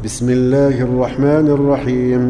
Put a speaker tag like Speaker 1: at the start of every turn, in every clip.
Speaker 1: بسم الله الرحمن الرحيم.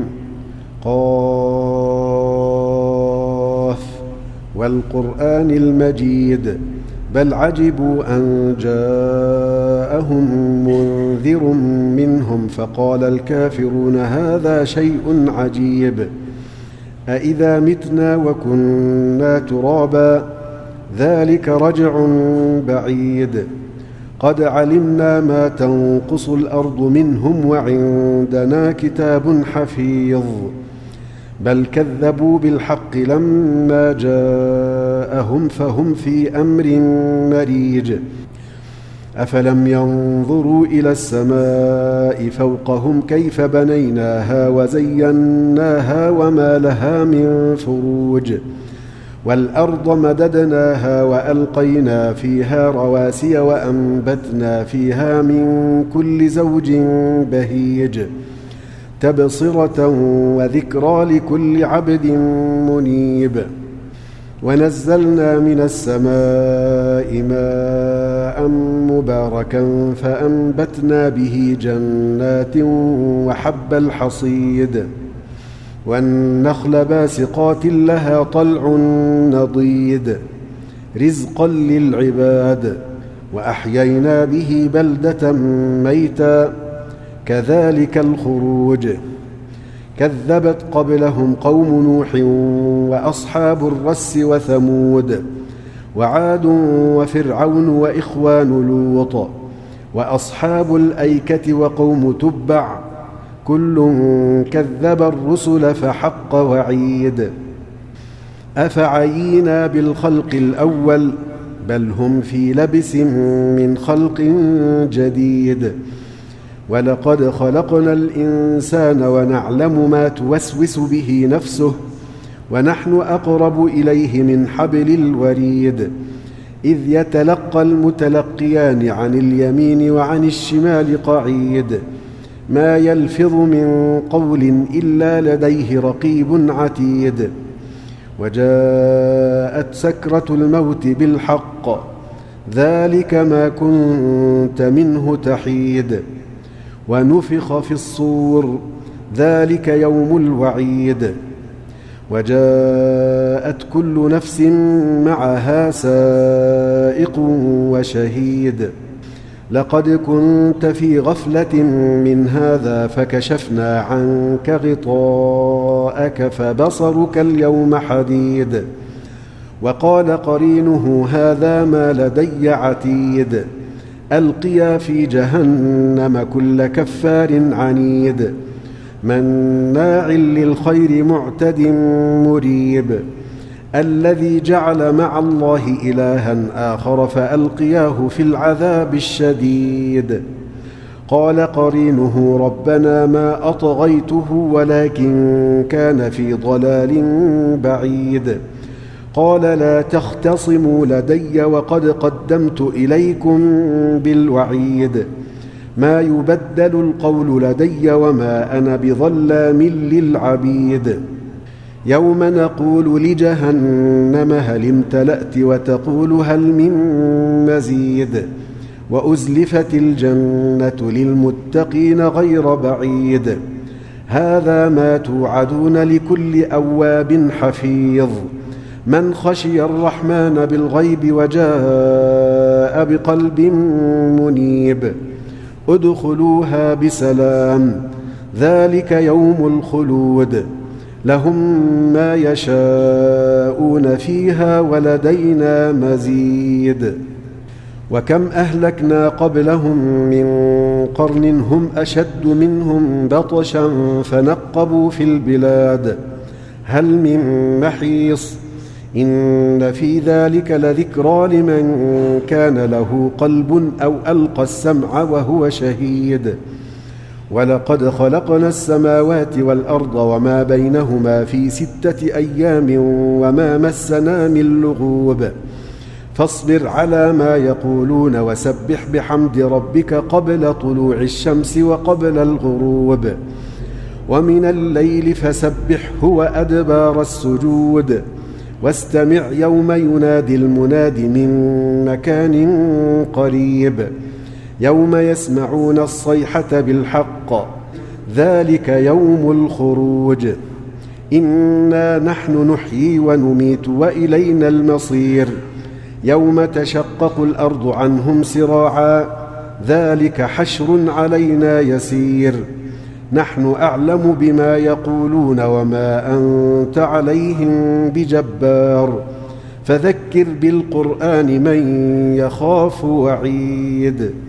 Speaker 1: قاف والقرآن المجيد بل عجبوا أن جاءهم منذر منهم فقال الكافرون هذا شيء عجيب أإذا متنا وكنا ترابا ذلك رجع بعيد قد علمنا ما تنقص الأرض منهم وعندنا كتاب حفيظ بل كذبوا بالحق لما جاءهم فهم في أمر مريج أفلم ينظروا إلى السماء فوقهم كيف بنيناها وزيناها وما لها من فروج والأرض مددناها وألقينا فيها رواسي وأنبتنا فيها من كل زوج بهيج تبصرة وذكرى لكل عبد منيب ونزلنا من السماء ماء مباركا فأنبتنا به جنات وحب الحصيد والنخل باسقات لها طلع نضيد رزقا للعباد وأحيينا به بلدة ميتا كذلك الخروج كذبت قبلهم قوم نوح وأصحاب الرس وثمود وعاد وفرعون وإخوان لوط وأصحاب الأيكة وقوم تبع كل كذب الرسل فحق وعيد أفعينا بالخلق الأول بل هم في لبس من خلق جديد ولقد خلقنا الإنسان ونعلم ما توسوس به نفسه ونحن أقرب إليه من حبل الوريد إذ يتلقى المتلقيان عن اليمين وعن الشمال قعيد ما يلفظ من قول إلا لديه رقيب عتيد وجاءت سكرة الموت بالحق ذلك ما كنت منه تحيد ونفخ في الصور ذلك يوم الوعيد وجاءت كل نفس معها سائق وشهيد لقد كنت في غفلة من هذا فكشفنا عنك غطاءك فبصرك اليوم حديد وقال قرينه هذا ما لدي عتيد ألقيا في جهنم كل كفار عنيد مناع للخير معتد مريب الذي جعل مع الله إلها آخر فألقياه في العذاب الشديد قال قرينه ربنا ما أطغيته ولكن كان في ضلال بعيد قال لا تختصموا لدي وقد قدمت إليكم بالوعيد ما يبدل القول لدي وما أنا بظلام للعبيد يوم نقول لجهنم هل امتلأت وتقول هل من مزيد وأزلفت الجنة للمتقين غير بعيد هذا ما توعدون لكل أواب حفيظ من خشي الرحمن بالغيب وجاء بقلب منيب ادخلوها بسلام ذلك يوم الخلود لهم ما يشاءون فيها ولدينا مزيد وكم أهلكنا قبلهم من قرن هم أشد منهم بطشا فنقبوا في البلاد هل من محيص إن في ذلك لذكرى لمن كان له قلب أو ألقى السمع وهو شهيد ولقد خلقنا السماوات والأرض وما بينهما في 6 أيام وما مسنا من لغوب فاصبر على ما يقولون وسبح بحمد ربك قبل طلوع الشمس وقبل الغروب ومن الليل فسبحه وأدبار السجود واستمع يوم ينادي المناد من مكان قريب يوم يسمعون الصيحة بالحق ذلك يوم الخروج إنا نحن نحيي ونميت وإلينا المصير يوم تشقق الأرض عنهم سراعا ذلك حشر علينا يسير نحن أعلم بما يقولون وما أنت عليهم بجبار فذكر بالقرآن من يخاف وعيد